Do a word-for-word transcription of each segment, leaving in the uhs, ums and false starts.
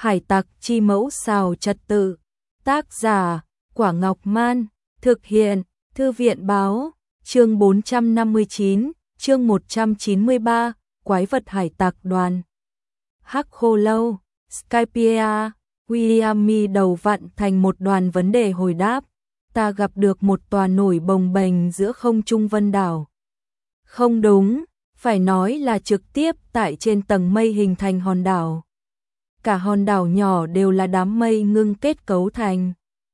Hải tặc chi mẫu xào trật tự. Tác giả Quả Ngọc Man. Thực hiện Thư viện Báo. Chương bốn trăm năm mươi chín, chương một trăm chín mươi ba, Quái vật hải tặc đoàn. Hắc Khô Lâu, Skypiea, William mi đầu vặn thành một đoàn vấn đề hồi đáp. Ta gặp được một tòa nổi bồng bềnh giữa không trung vân đảo. Không đúng, phải nói là trực tiếp tại trên tầng mây hình thành hòn đảo. Cả hòn đảo nhỏ đều là đám mây ngưng kết cấu thành.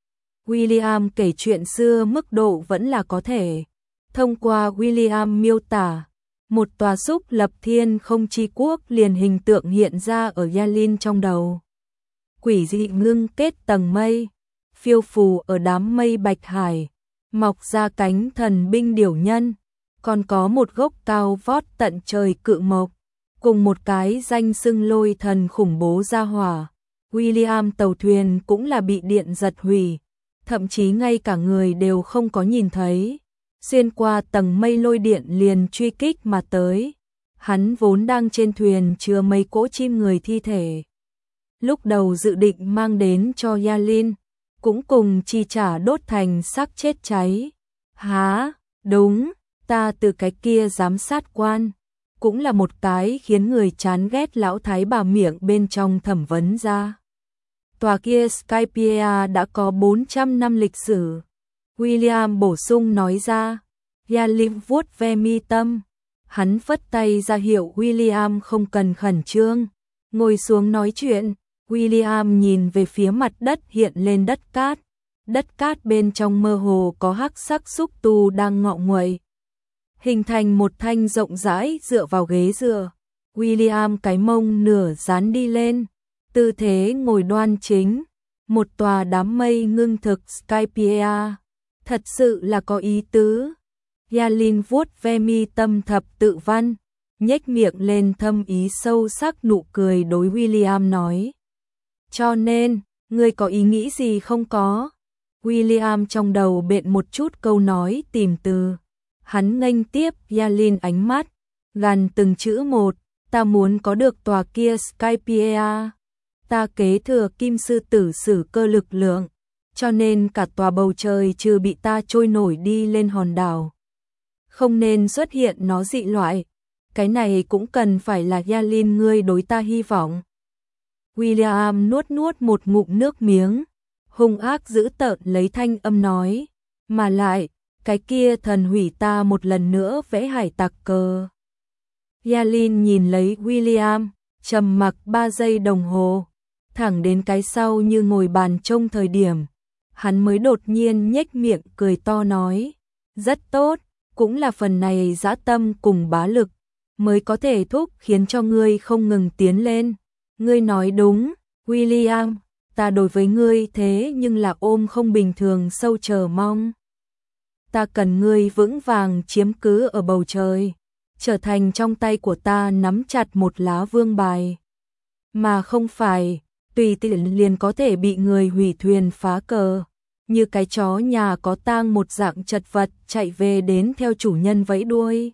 William kể chuyện xưa mức độ vẫn là có thể. Thông qua William miêu tả, một tòa xúc lập thiên không chi quốc liền hình tượng hiện ra ở Yalin trong đầu. Quỷ dị ngưng kết tầng mây, phiêu phù ở đám mây bạch hải, mọc ra cánh thần binh điểu nhân, còn có một gốc cao vót tận trời cự mộc, cùng một cái danh xưng lôi thần khủng bố ra hỏa. William tàu thuyền cũng là bị điện giật hủy, thậm chí ngay cả người đều không có nhìn thấy. Xuyên qua tầng mây lôi điện liền truy kích mà tới. Hắn vốn đang trên thuyền chứa mấy cỗ chim người thi thể. Lúc đầu dự định mang đến cho Yalin, cũng cùng chi trả đốt thành xác chết cháy. Há, đúng, ta từ cái kia giám sát quan, cũng là một cái khiến người chán ghét lão thái bà miệng bên trong thẩm vấn ra. Tòa kia Skypiea đã có bốn trăm năm lịch sử. William bổ sung nói ra. Yalin vuốt ve mi tâm. Hắn phất tay ra hiệu William không cần khẩn trương. Ngồi xuống nói chuyện. William nhìn về phía mặt đất hiện lên đất cát. Đất cát bên trong mơ hồ có hắc sắc xúc tu đang ngọ nguậy, hình thành một thanh rộng rãi dựa vào ghế dựa. William cái mông nửa dán đi lên, tư thế ngồi đoan chính. Một tòa đám mây ngưng thực Skypiea. Thật sự là có ý tứ. Yalin vuốt ve mi tâm thập tự văn, nhếch miệng lên thâm ý sâu sắc nụ cười đối William nói. Cho nên, ngươi có ý nghĩ gì không có? William trong đầu bện một chút câu nói tìm từ. Hắn nghênh tiếp Yalin ánh mắt, gằn từng chữ một. Ta muốn có được tòa kia Skypiea. Ta kế thừa kim sư tử sử cơ lực lượng, cho nên cả tòa bầu trời trừ bị ta trôi nổi đi lên hòn đảo, không nên xuất hiện nó dị loại. Cái này cũng cần phải là Yalin ngươi đối ta hy vọng. William nuốt nuốt một ngụm nước miếng, hung ác dữ tợn lấy thanh âm nói. Mà lại, cái kia thần hủy ta một lần nữa vẽ hải tặc cờ. Yalin nhìn lấy William, trầm mặc ba giây đồng hồ, thẳng đến cái sau như ngồi bàn trông thời điểm. Hắn mới đột nhiên nhếch miệng cười to nói. Rất tốt, cũng là phần này dã tâm cùng bá lực, mới có thể thúc khiến cho ngươi không ngừng tiến lên. Ngươi nói đúng, William, ta đối với ngươi thế nhưng là ôm không bình thường sâu chờ mong. Ta cần ngươi vững vàng chiếm cứ ở bầu trời, trở thành trong tay của ta nắm chặt một lá vương bài. Mà không phải, tùy tiện liền có thể bị người hủy thuyền phá cờ. Như cái chó nhà có tang một dạng chật vật chạy về đến theo chủ nhân vẫy đuôi.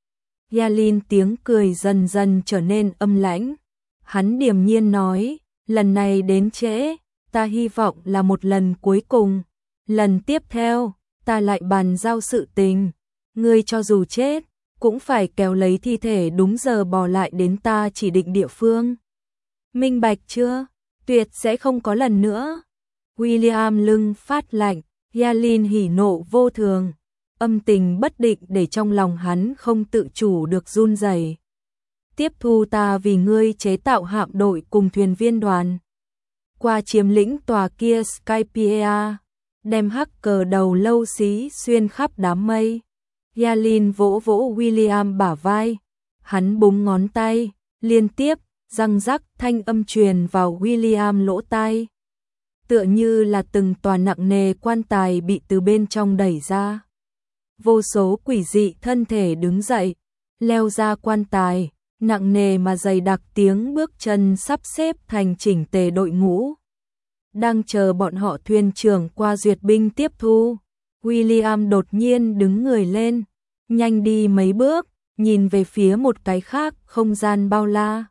Yalin tiếng cười dần dần trở nên âm lãnh. Hắn điềm nhiên nói, lần này đến trễ, ta hy vọng là một lần cuối cùng. Lần tiếp theo, ta lại bàn giao sự tình. Ngươi cho dù chết, cũng phải kéo lấy thi thể đúng giờ bò lại đến ta chỉ định địa phương. Minh bạch chưa? Tuyệt sẽ không có lần nữa. William lưng phát lạnh, Yalin hỉ nộ vô thường, âm tình bất định để trong lòng hắn không tự chủ được run rẩy. Tiếp thu ta vì ngươi chế tạo hạm đội cùng thuyền viên đoàn, qua chiếm lĩnh tòa kia Skypiea, đem hắc cờ đầu lâu xí xuyên khắp đám mây. Yalin vỗ vỗ William bả vai, hắn búng ngón tay, liên tiếp răng rắc thanh âm truyền vào William lỗ tai. Tựa như là từng tòa nặng nề quan tài bị từ bên trong đẩy ra. Vô số quỷ dị thân thể đứng dậy, leo ra quan tài, nặng nề mà dày đặc tiếng bước chân sắp xếp thành chỉnh tề đội ngũ. Đang chờ bọn họ thuyền trưởng qua duyệt binh tiếp thu. William đột nhiên đứng người lên, nhanh đi mấy bước, nhìn về phía một cái khác không gian bao la.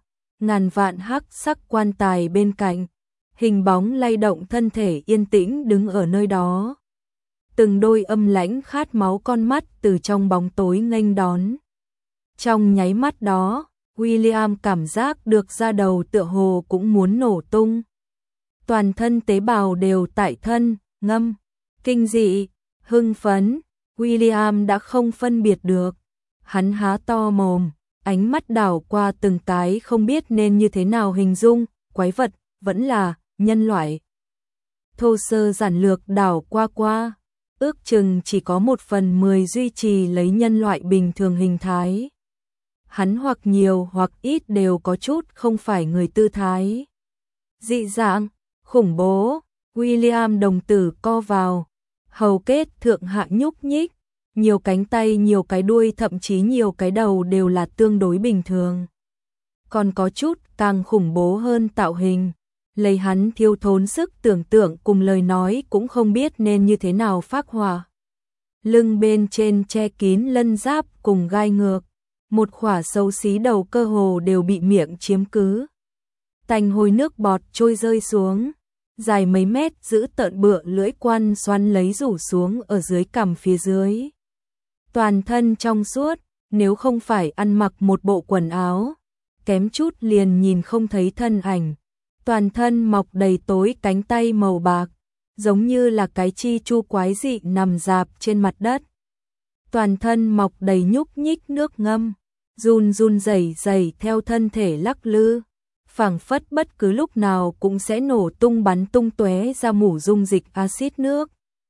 ngàn vạn hắc sắc quan tài bên cạnh, hình bóng lay động thân thể yên tĩnh đứng ở nơi đó. Từng đôi âm lãnh khát máu con mắt từ trong bóng tối nghênh đón. Trong nháy mắt đó, William cảm giác được da đầu tựa hồ cũng muốn nổ tung. Toàn thân tế bào đều tại thân, ngâm, kinh dị, hưng phấn, William đã không phân biệt được. Hắn há to mồm, ánh mắt đảo qua từng cái không biết nên như thế nào hình dung, quái vật, vẫn là nhân loại. Thô sơ giản lược đảo qua qua, ước chừng chỉ có một phần mười duy trì lấy nhân loại bình thường hình thái. Hắn hoặc nhiều hoặc ít đều có chút không phải người tư thái. Dị dạng, khủng bố, William đồng tử co vào, hầu kết thượng hạ nhúc nhích, nhiều cánh tay, nhiều cái đuôi, thậm chí nhiều cái đầu đều là tương đối bình thường. Còn có chút càng khủng bố hơn tạo hình, lấy hắn thiếu thốn sức tưởng tượng cùng lời nói cũng không biết nên như thế nào phác họa. Lưng bên trên che kín lân giáp cùng gai ngược, một khỏa xấu xí đầu cơ hồ đều bị miệng chiếm cứ. Tành hôi nước bọt trôi rơi xuống, dài mấy mét giữ tợn bựa lưỡi quan xoắn lấy rủ xuống ở dưới cằm phía dưới. Toàn thân trong suốt, nếu không phải ăn mặc một bộ quần áo, kém chút liền nhìn không thấy thân ảnh. Toàn thân mọc đầy tối cánh tay màu bạc, giống như là cái chi chu quái dị nằm rạp trên mặt đất. Toàn thân mọc đầy nhúc nhích nước ngâm, run run rẩy rẩy theo thân thể lắc lư, phảng phất bất cứ lúc nào cũng sẽ nổ tung bắn tung tóe ra mủ dung dịch axit nước.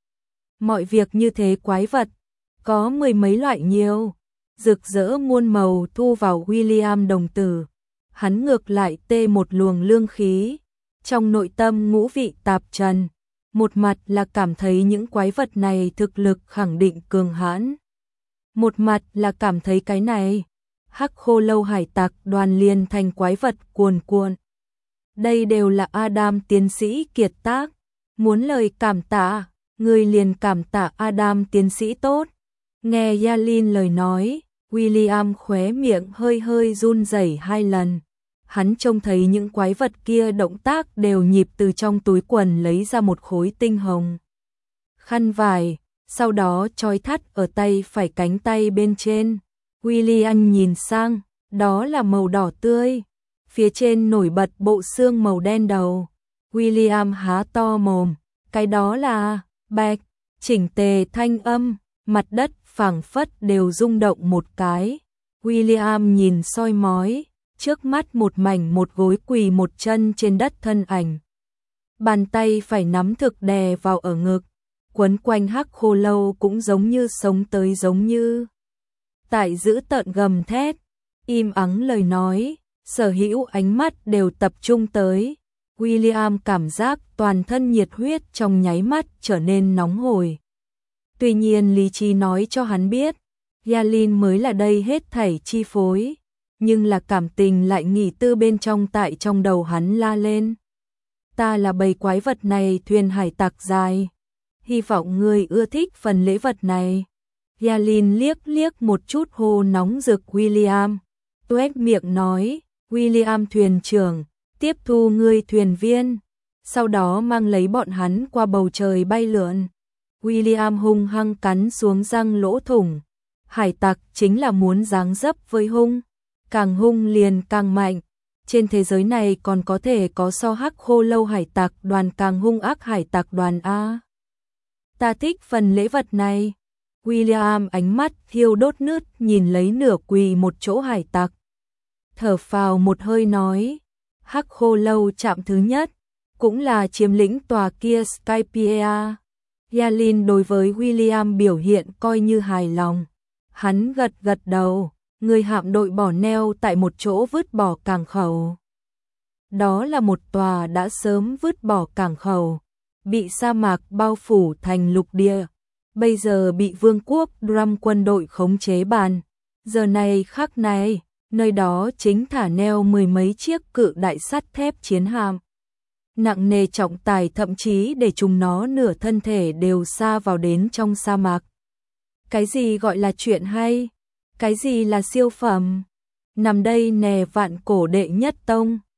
Mọi việc như thế quái vật, có mười mấy loại nhiều, rực rỡ muôn màu thu vào William đồng tử. Hắn ngược lại tê một luồng lương khí, trong nội tâm ngũ vị tạp trần, một mặt là cảm thấy những quái vật này thực lực khẳng định cường hãn, một mặt là cảm thấy cái này, hắc khô lâu hải tặc đoàn liền thành quái vật cuồn cuộn. Đây đều là Adam tiến sĩ kiệt tác, muốn lời cảm tạ, người liền cảm tạ Adam tiến sĩ tốt. Nghe Yalin lời nói, William khóe miệng hơi hơi run rẩy hai lần. Hắn trông thấy những quái vật kia động tác đều nhịp từ trong túi quần lấy ra một khối tinh hồng khăn vải, sau đó trói thắt ở tay phải cánh tay bên trên. William nhìn sang, đó là màu đỏ tươi, phía trên nổi bật bộ xương màu đen đầu. William há to mồm, cái đó là bạch, chỉnh tề thanh âm, mặt đất phảng phất đều rung động một cái. William nhìn soi mói, trước mắt một mảnh một gối quỳ một chân trên đất thân ảnh. Bàn tay phải nắm thực đè vào ở ngực, quấn quanh hắc khô lâu cũng giống như sống tới giống như. Tại giữ tợn gầm thét, im ắng lời nói, sở hữu ánh mắt đều tập trung tới. William cảm giác toàn thân nhiệt huyết trong nháy mắt trở nên nóng hổi. Tuy nhiên lý trí nói cho hắn biết, Yalin mới là đây hết thảy chi phối, nhưng là cảm tình lại nghỉ tư bên trong tại trong đầu hắn la lên. Ta là bầy quái vật này thuyền hải tặc dài, hy vọng ngươi ưa thích phần lễ vật này. Yalin liếc liếc một chút hô nóng rực William, tuét miệng nói, William thuyền trưởng, tiếp thu ngươi thuyền viên, sau đó mang lấy bọn hắn qua bầu trời bay lượn. William hung hăng cắn xuống răng lỗ thủng, hải tặc chính là muốn dáng dấp với hung, càng hung liền càng mạnh. Trên thế giới này còn có thể có so hắc khô lâu hải tặc đoàn càng hung ác hải tặc đoàn A. Ta thích phần lễ vật này. William ánh mắt thiêu đốt nứt nhìn lấy nửa quỳ một chỗ hải tặc. Thở phào một hơi nói, hắc khô lâu chạm thứ nhất, cũng là chiếm lĩnh tòa kia Skypiea. Yalin đối với William biểu hiện coi như hài lòng. Hắn gật gật đầu, người hạm đội bỏ neo tại một chỗ vứt bỏ cảng khẩu. Đó là một tòa đã sớm vứt bỏ cảng khẩu, bị sa mạc bao phủ thành lục địa, bây giờ bị vương quốc Drum quân đội khống chế bàn. Giờ này khắc này, nơi đó chính thả neo mười mấy chiếc cự đại sắt thép chiến hạm. Nặng nề trọng tài thậm chí để chúng nó nửa thân thể đều sa vào đến trong sa mạc. Cái gì gọi là chuyện hay? Cái gì là siêu phẩm? nằm đây nè vạn cổ đệ nhất tông.